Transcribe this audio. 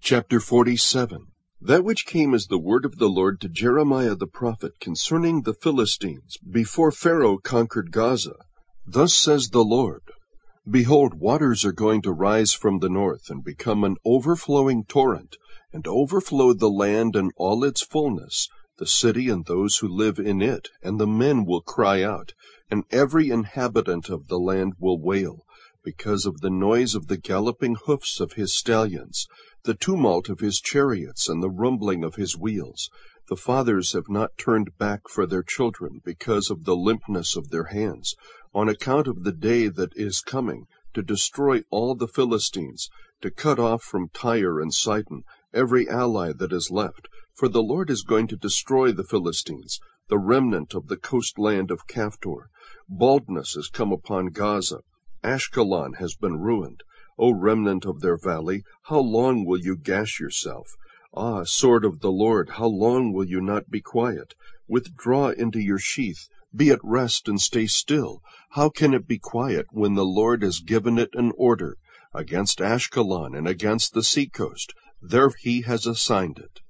Chapter 47. That which came as the word of the Lord to Jeremiah the prophet concerning the Philistines, before Pharaoh conquered Gaza. Thus says the Lord, Behold, waters are going to rise from the north, and become an overflowing torrent, and overflow the land and all its fullness, the city and those who live in it, and the men will cry out, and every inhabitant of the land will wail, because of the noise of the galloping hoofs of his stallions, the tumult of his chariots, and the rumbling of his wheels. The fathers have not turned back for their children, because of the limpness of their hands, on account of the day that is coming, to destroy all the Philistines, to cut off from Tyre and Sidon every ally that is left. For the Lord is going to destroy the Philistines, the remnant of the coastland of Caphtor. Baldness has come upon Gaza. Ashkelon has been ruined. O remnant of their valley, how long will you gash yourself? Ah, sword of the Lord, how long will you not be quiet? Withdraw into your sheath, be at rest and stay still. How can it be quiet when the Lord has given it an order? Against Ashkelon and against the seacoast, there he has assigned it.